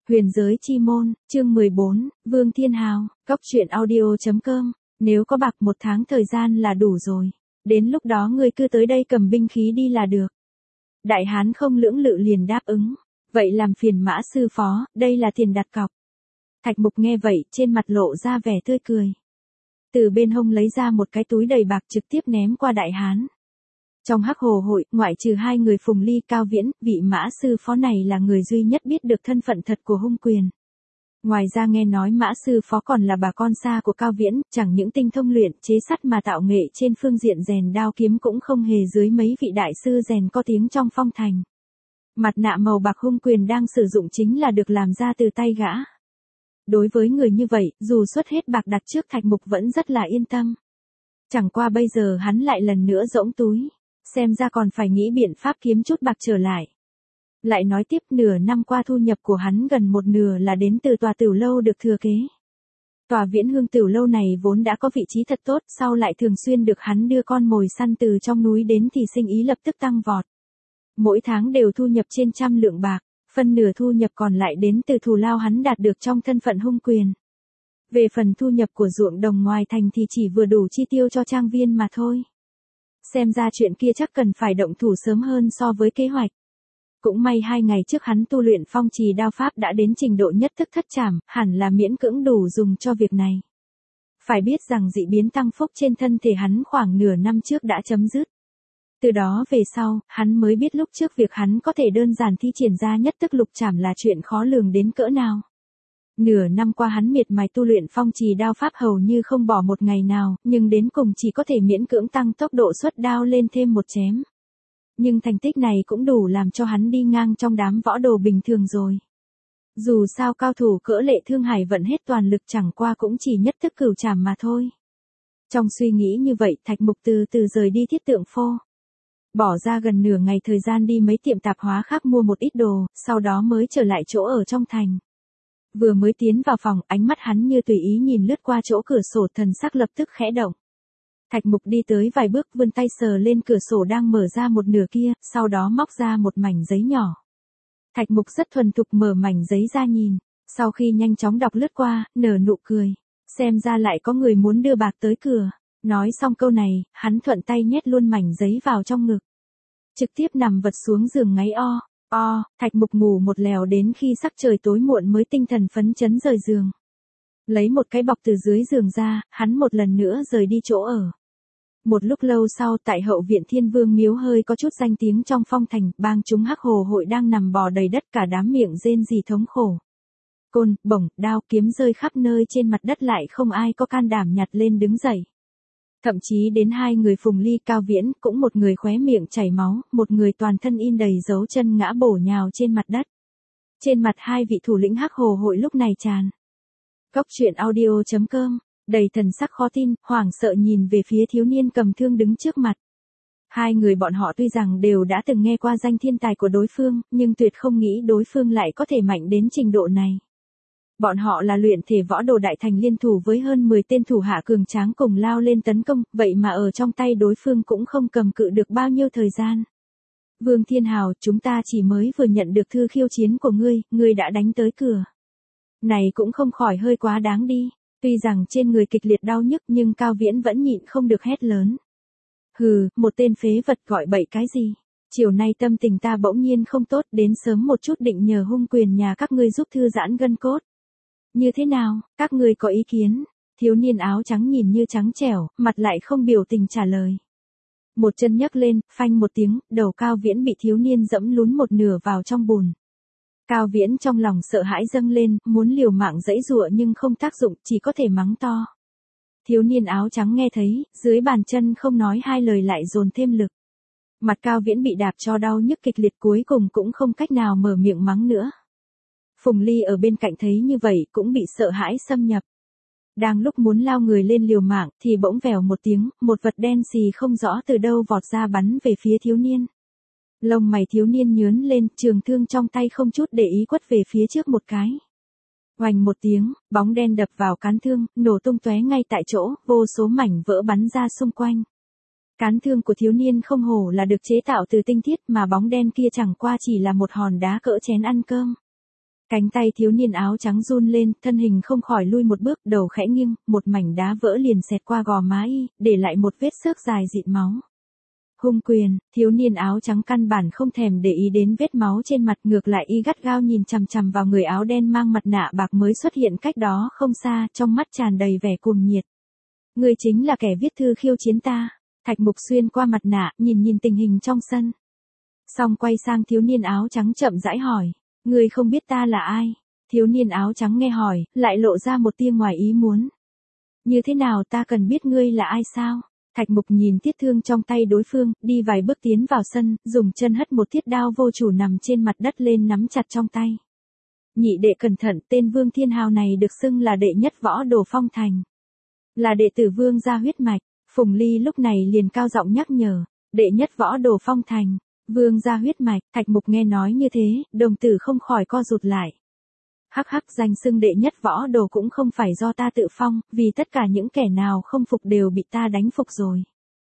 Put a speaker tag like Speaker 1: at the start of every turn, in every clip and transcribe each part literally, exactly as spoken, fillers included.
Speaker 1: Huyền giới chi môn, chương mười bốn, Vương Thiên Hào, Cốc truyện audio.com, nếu có bạc một tháng thời gian là đủ rồi. Đến lúc đó ngươi cứ tới đây cầm binh khí đi là được. Đại hán không lưỡng lự liền đáp ứng. Vậy làm phiền Mã sư phó, đây là tiền đặt cọc. Thạch Mục nghe vậy, trên mặt lộ ra vẻ tươi cười. Từ bên hông lấy ra một cái túi đầy bạc trực tiếp ném qua đại hán. Trong hắc hồ hội, ngoại trừ hai người Phùng Ly, Cao Viễn, vị Mã sư phó này là người duy nhất biết được thân phận thật của Hung Quyền. Ngoài ra nghe nói Mã sư phó còn là bà con xa của Cao Viễn, chẳng những tinh thông luyện chế sắt mà tạo nghệ trên phương diện rèn đao kiếm cũng không hề dưới mấy vị đại sư rèn có tiếng trong phong thành. Mặt nạ màu bạc Hung Quyền đang sử dụng chính là được làm ra từ tay gã. Đối với người như vậy, dù xuất hết bạc đặt trước Thạch Mục vẫn rất là yên tâm. Chẳng qua bây giờ hắn lại lần nữa rỗng túi, xem ra còn phải nghĩ biện pháp kiếm chút bạc trở lại. Lại nói tiếp, nửa năm qua thu nhập của hắn gần một nửa là đến từ tòa tiểu lâu được thừa kế. Tòa Viễn Hương tiểu lâu này vốn đã có vị trí thật tốt, sau lại thường xuyên được hắn đưa con mồi săn từ trong núi đến thì sinh ý lập tức tăng vọt. Mỗi tháng đều thu nhập trên trăm lượng bạc, phân nửa thu nhập còn lại đến từ thù lao hắn đạt được trong thân phận Hung Quyền. Về phần thu nhập của ruộng đồng ngoài thành thì chỉ vừa đủ chi tiêu cho trang viên mà thôi. Xem ra chuyện kia chắc cần phải động thủ sớm hơn so với kế hoạch. Cũng may hai ngày trước hắn tu luyện phong trì đao pháp đã đến trình độ nhất thức thất trảm, hẳn là miễn cưỡng đủ dùng cho việc này. Phải biết rằng dị biến tăng phúc trên thân thể hắn khoảng nửa năm trước đã chấm dứt. Từ đó về sau, hắn mới biết lúc trước việc hắn có thể đơn giản thi triển ra nhất thức lục trảm là chuyện khó lường đến cỡ nào. Nửa năm qua hắn miệt mài tu luyện phong trì đao pháp hầu như không bỏ một ngày nào, nhưng đến cùng chỉ có thể miễn cưỡng tăng tốc độ xuất đao lên thêm một chém. Nhưng thành tích này cũng đủ làm cho hắn đi ngang trong đám võ đồ bình thường rồi. Dù sao cao thủ cỡ Lệ Thương Hải vận hết toàn lực chẳng qua cũng chỉ nhất thức cửu trảm mà thôi. Trong suy nghĩ như vậy, Thạch Mục từ từ rời đi Thiết Tượng Phô. Bỏ ra gần nửa ngày thời gian đi mấy tiệm tạp hóa khác mua một ít đồ, sau đó mới trở lại chỗ ở trong thành. Vừa mới tiến vào phòng, ánh mắt hắn như tùy ý nhìn lướt qua chỗ cửa sổ, thần sắc lập tức khẽ động. Thạch Mục đi tới vài bước, vươn tay sờ lên cửa sổ đang mở ra một nửa kia, sau đó móc ra một mảnh giấy nhỏ. Thạch Mục rất thuần thục mở mảnh giấy ra nhìn, sau khi nhanh chóng đọc lướt qua, nở nụ cười. Xem ra lại có người muốn đưa bạc tới cửa. Nói xong câu này, hắn thuận tay nhét luôn mảnh giấy vào trong ngực. Trực tiếp nằm vật xuống giường ngáy o, o, Thạch Mục ngủ một lèo đến khi sắc trời tối muộn mới tinh thần phấn chấn rời giường. Lấy một cái bọc từ dưới giường ra, hắn một lần nữa rời đi chỗ ở. Một lúc lâu sau, tại hậu viện Thiên Vương miếu hơi có chút danh tiếng trong phong thành, bang chúng hắc hồ hội đang nằm bò đầy đất, cả đám miệng rên rỉ thống khổ. Côn, bổng, đao, kiếm rơi khắp nơi trên mặt đất, lại không ai có can đảm nhặt lên đứng dậy. Thậm chí đến hai người Phùng Ly, Cao Viễn, cũng một người khóe miệng chảy máu, một người toàn thân in đầy dấu chân ngã bổ nhào trên mặt đất. Trên mặt hai vị thủ lĩnh hắc hồ hội lúc này tràn. Cốc truyện audio.com, đầy thần sắc khó tin, hoảng sợ nhìn về phía thiếu niên cầm thương đứng trước mặt. Hai người bọn họ tuy rằng đều đã từng nghe qua danh thiên tài của đối phương, nhưng tuyệt không nghĩ đối phương lại có thể mạnh đến trình độ này. Bọn họ là luyện thể võ đồ đại thành liên thủ với hơn mười tên thủ hạ cường tráng cùng lao lên tấn công, vậy mà ở trong tay đối phương cũng không cầm cự được bao nhiêu thời gian. Vương Thiên Hào, chúng ta chỉ mới vừa nhận được thư khiêu chiến của ngươi, ngươi đã đánh tới cửa. Này cũng không khỏi hơi quá đáng đi. Tuy rằng trên người kịch liệt đau nhức nhưng Cao Viễn vẫn nhịn không được hét lớn. Hừ, một tên phế vật gọi bậy cái gì? Chiều nay tâm tình ta bỗng nhiên không tốt, đến sớm một chút định nhờ Hung Quyền nhà các ngươi giúp thư giãn gân cốt. Như thế nào, các ngươi có ý kiến? Thiếu niên áo trắng nhìn như trắng trẻo, mặt lại không biểu tình trả lời. Một chân nhấc lên, phanh một tiếng, đầu Cao Viễn bị thiếu niên dẫm lún một nửa vào trong bùn. Cao Viễn trong lòng sợ hãi dâng lên, muốn liều mạng giãy giụa nhưng không tác dụng, chỉ có thể mắng to. Thiếu niên áo trắng nghe thấy, dưới bàn chân không nói hai lời lại dồn thêm lực. Mặt Cao Viễn bị đạp cho đau nhức kịch liệt, cuối cùng cũng không cách nào mở miệng mắng nữa. Phùng Ly ở bên cạnh thấy như vậy cũng bị sợ hãi xâm nhập. Đang lúc muốn lao người lên liều mạng thì bỗng vèo một tiếng, một vật đen xì không rõ từ đâu vọt ra bắn về phía thiếu niên. Lông mày thiếu niên nhướng lên, trường thương trong tay không chút để ý quất về phía trước một cái. Oành một tiếng, bóng đen đập vào cán thương, nổ tung tóe ngay tại chỗ, vô số mảnh vỡ bắn ra xung quanh. Cán thương của thiếu niên không hổ là được chế tạo từ tinh thiết, mà bóng đen kia chẳng qua chỉ là một hòn đá cỡ chén ăn cơm. Cánh tay thiếu niên áo trắng run lên, thân hình không khỏi lui một bước, đầu khẽ nghiêng, một mảnh đá vỡ liền xẹt qua gò má y, để lại một vết xước dài dịn máu. Hung quyền, thiếu niên áo trắng căn bản không thèm để ý đến vết máu trên mặt, ngược lại y gắt gao nhìn chằm chằm vào người áo đen mang mặt nạ bạc mới xuất hiện cách đó không xa, trong mắt tràn đầy vẻ cuồng nhiệt. Người chính là kẻ viết thư khiêu chiến ta. Thạch Mục xuyên qua mặt nạ, nhìn nhìn tình hình trong sân. Xong quay sang thiếu niên áo trắng chậm rãi hỏi. Người không biết ta là ai? Thiếu niên áo trắng nghe hỏi, lại lộ ra một tia ngoài ý muốn. Như thế nào ta cần biết ngươi là ai sao? Thạch Mục nhìn tiết thương trong tay đối phương, đi vài bước tiến vào sân, dùng chân hất một thiết đao vô chủ nằm trên mặt đất lên nắm chặt trong tay. Nhị đệ cẩn thận, tên Vương Thiên Hào này được xưng là đệ nhất võ đồ Phong Thành. Là đệ tử Vương gia huyết mạch. Phùng Ly lúc này liền cao giọng nhắc nhở, đệ nhất võ đồ Phong Thành, Vương gia huyết mạch. Thạch Mục nghe nói như thế, đồng tử không khỏi co rụt lại. Hắc hắc, danh xưng đệ nhất võ đồ cũng không phải do ta tự phong, vì tất cả những kẻ nào không phục đều bị ta đánh phục rồi.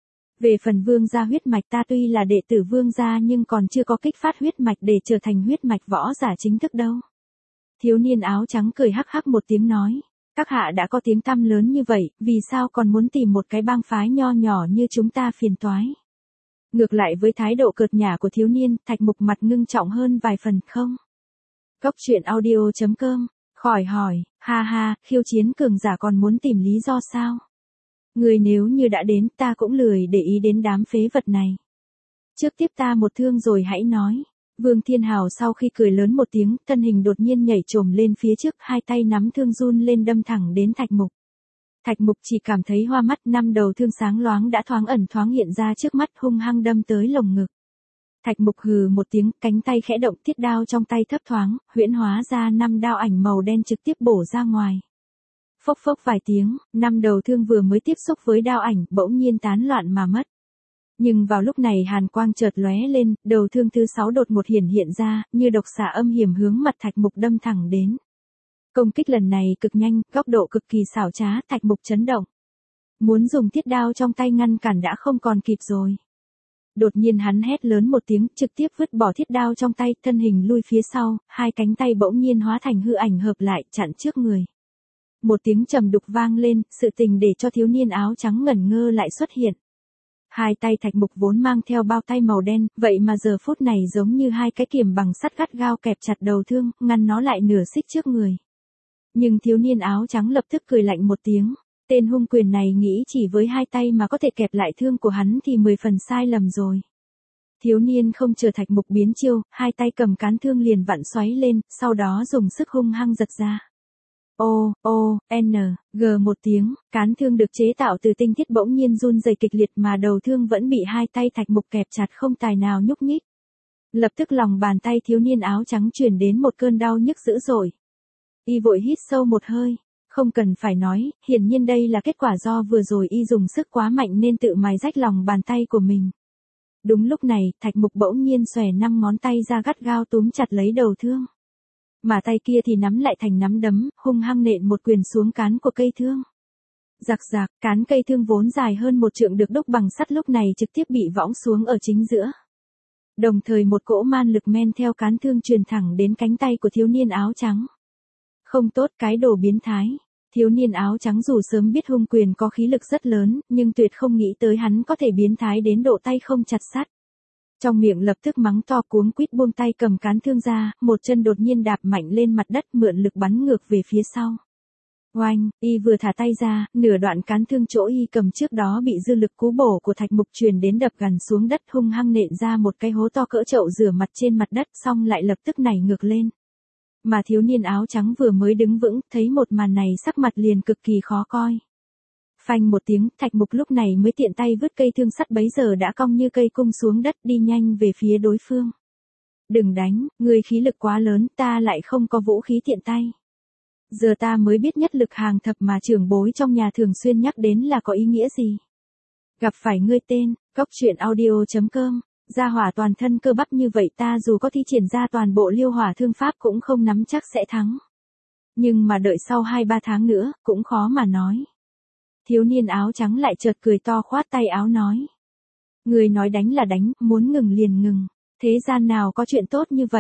Speaker 1: Về phần Vương gia huyết mạch, ta tuy là đệ tử Vương gia nhưng còn chưa có kích phát huyết mạch để trở thành huyết mạch võ giả chính thức đâu. Thiếu niên áo trắng cười hắc hắc một tiếng nói. Các hạ đã có tiếng tăm lớn như vậy, vì sao còn muốn tìm một cái bang phái nho nhỏ như chúng ta phiền toái? Ngược lại với thái độ cợt nhả của thiếu niên, Thạch Mục mặt ngưng trọng hơn vài phần không? Cốc truyện audio chấm com, khỏi hỏi, ha ha, khiêu chiến cường giả còn muốn tìm lý do sao? Người nếu như đã đến, ta cũng lười để ý đến đám phế vật này. Trước tiếp ta một thương rồi hãy nói. Vương Thiên Hào sau khi cười lớn một tiếng, thân hình đột nhiên nhảy trồm lên phía trước, hai tay nắm thương run lên đâm thẳng đến Thạch Mục. Thạch Mục chỉ cảm thấy hoa mắt, năm đầu thương sáng loáng đã thoáng ẩn thoáng hiện ra trước mắt, hung hăng đâm tới lồng ngực. Thạch Mục hừ một tiếng, cánh tay khẽ động, thiết đao trong tay thấp thoáng, huyễn hóa ra năm đao ảnh màu đen trực tiếp bổ ra ngoài. Phốc phốc vài tiếng, năm đầu thương vừa mới tiếp xúc với đao ảnh, bỗng nhiên tán loạn mà mất. Nhưng vào lúc này hàn quang chợt lóe lên, đầu thương thứ sáu đột ngột hiển hiện ra, như độc xà âm hiểm hướng mặt Thạch Mục đâm thẳng đến. Công kích lần này cực nhanh, góc độ cực kỳ xảo trá, Thạch Mục chấn động. Muốn dùng thiết đao trong tay ngăn cản đã không còn kịp rồi. Đột nhiên hắn hét lớn một tiếng, trực tiếp vứt bỏ thiết đao trong tay, thân hình lui phía sau, hai cánh tay bỗng nhiên hóa thành hư ảnh hợp lại, chặn trước người. Một tiếng trầm đục vang lên, sự tình để cho thiếu niên áo trắng ngẩn ngơ lại xuất hiện. Hai tay Thạch Mục vốn mang theo bao tay màu đen, vậy mà giờ phút này giống như hai cái kiềm bằng sắt gắt gao kẹp chặt đầu thương, ngăn nó lại nửa xích trước người. Nhưng thiếu niên áo trắng lập tức cười lạnh một tiếng. Tên hung quyền này nghĩ chỉ với hai tay mà có thể kẹp lại thương của hắn thì mười phần sai lầm rồi. Thiếu niên không chờ Thạch Mục biến chiêu, hai tay cầm cán thương liền vặn xoáy lên, sau đó dùng sức hung hăng giật ra. O, O, N, G một tiếng, cán thương được chế tạo từ tinh thiết bỗng nhiên run rẩy kịch liệt mà đầu thương vẫn bị hai tay Thạch Mục kẹp chặt không tài nào nhúc nhích. Lập tức lòng bàn tay thiếu niên áo trắng truyền đến một cơn đau nhức dữ dội. Y vội hít sâu một hơi, không cần phải nói, hiển nhiên đây là kết quả do vừa rồi y dùng sức quá mạnh nên tự mài rách lòng bàn tay của mình. Đúng lúc này, Thạch Mục bỗng nhiên xòe năm ngón tay ra gắt gao túm chặt lấy đầu thương. Mà tay kia thì nắm lại thành nắm đấm, hung hăng nện một quyền xuống cán của cây thương. Rạc rạc, cán cây thương vốn dài hơn một trượng được đúc bằng sắt lúc này trực tiếp bị võng xuống ở chính giữa. Đồng thời một cỗ man lực men theo cán thương truyền thẳng đến cánh tay của thiếu niên áo trắng. Không tốt, cái đồ biến thái. Thiếu niên áo trắng dù sớm biết hung quyền có khí lực rất lớn, nhưng tuyệt không nghĩ tới hắn có thể biến thái đến độ tay không chặt sắt. Trong miệng lập tức mắng to cuống quýt buông tay cầm cán thương ra, một chân đột nhiên đạp mạnh lên mặt đất mượn lực bắn ngược về phía sau. Oanh, y vừa thả tay ra, nửa đoạn cán thương chỗ y cầm trước đó bị dư lực cú bổ của Thạch Mục truyền đến đập gằn xuống đất hung hăng nện ra một cái hố to cỡ chậu rửa mặt trên mặt đất xong lại lập tức nảy ngược lên. Mà thiếu niên áo trắng vừa mới đứng vững, thấy một màn này sắc mặt liền cực kỳ khó coi. Phanh một tiếng, Thạch Mục lúc này mới tiện tay vứt cây thương sắt bấy giờ đã cong như cây cung xuống đất đi nhanh về phía đối phương. Đừng đánh, người khí lực quá lớn, ta lại không có vũ khí tiện tay. Giờ ta mới biết nhất lực hàng thập mà trưởng bối trong nhà thường xuyên nhắc đến là có ý nghĩa gì. Gặp phải ngươi tên, cốc truyện audio chấm com, gia hỏa toàn thân cơ bắp như vậy ta dù có thi triển ra toàn bộ liêu hỏa thương pháp cũng không nắm chắc sẽ thắng. Nhưng mà đợi sau hai ba tháng nữa, cũng khó mà nói. Thiếu niên áo trắng lại chợt cười to khoát tay áo nói. Người nói đánh là đánh, muốn ngừng liền ngừng, thế gian nào có chuyện tốt như vậy.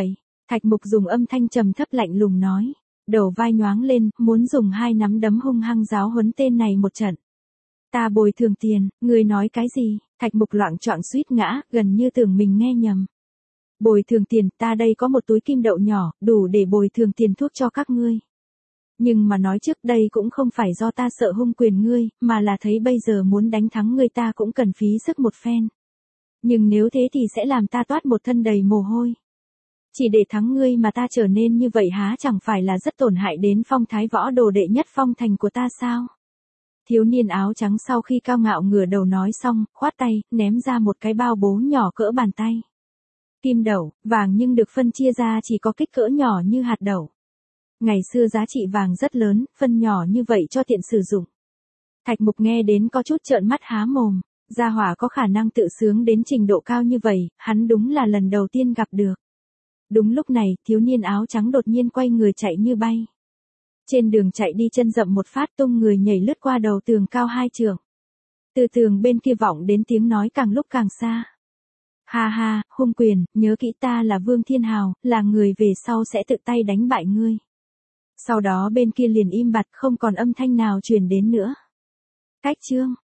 Speaker 1: Thạch Mục dùng âm thanh trầm thấp lạnh lùng nói. Đầu vai nhoáng lên, muốn dùng hai nắm đấm hung hăng giáo huấn tên này một trận. Ta bồi thường tiền, ngươi nói cái gì? Thạch Mục loạng choạng suýt ngã, gần như tưởng mình nghe nhầm. Bồi thường tiền, ta đây có một túi kim đậu nhỏ, đủ để bồi thường tiền thuốc cho các ngươi. Nhưng mà nói trước đây cũng không phải do ta sợ hung quyền ngươi, mà là thấy bây giờ muốn đánh thắng ngươi ta cũng cần phí sức một phen. Nhưng nếu thế thì sẽ làm ta toát một thân đầy mồ hôi. Chỉ để thắng ngươi mà ta trở nên như vậy há chẳng phải là rất tổn hại đến phong thái võ đồ đệ nhất phong thành của ta sao? Thiếu niên áo trắng sau khi cao ngạo ngửa đầu nói xong, khoát tay, ném ra một cái bao bố nhỏ cỡ bàn tay. Kim đậu, vàng nhưng được phân chia ra chỉ có kích cỡ nhỏ như hạt đậu. Ngày xưa giá trị vàng rất lớn, phân nhỏ như vậy cho tiện sử dụng. Thạch Mục nghe đến có chút trợn mắt há mồm, gia hỏa có khả năng tự sướng đến trình độ cao như vậy, hắn đúng là lần đầu tiên gặp được. Đúng lúc này, thiếu niên áo trắng đột nhiên quay người chạy như bay. Trên đường chạy đi chân dậm một phát tung người nhảy lướt qua đầu tường cao hai trượng. Từ tường bên kia vọng đến tiếng nói càng lúc càng xa. Ha ha, hung quyền, nhớ kỹ ta là Vương Thiên Hào, là người về sau sẽ tự tay đánh bại ngươi. Sau đó bên kia liền im bặt không còn âm thanh nào truyền đến nữa. Cách chương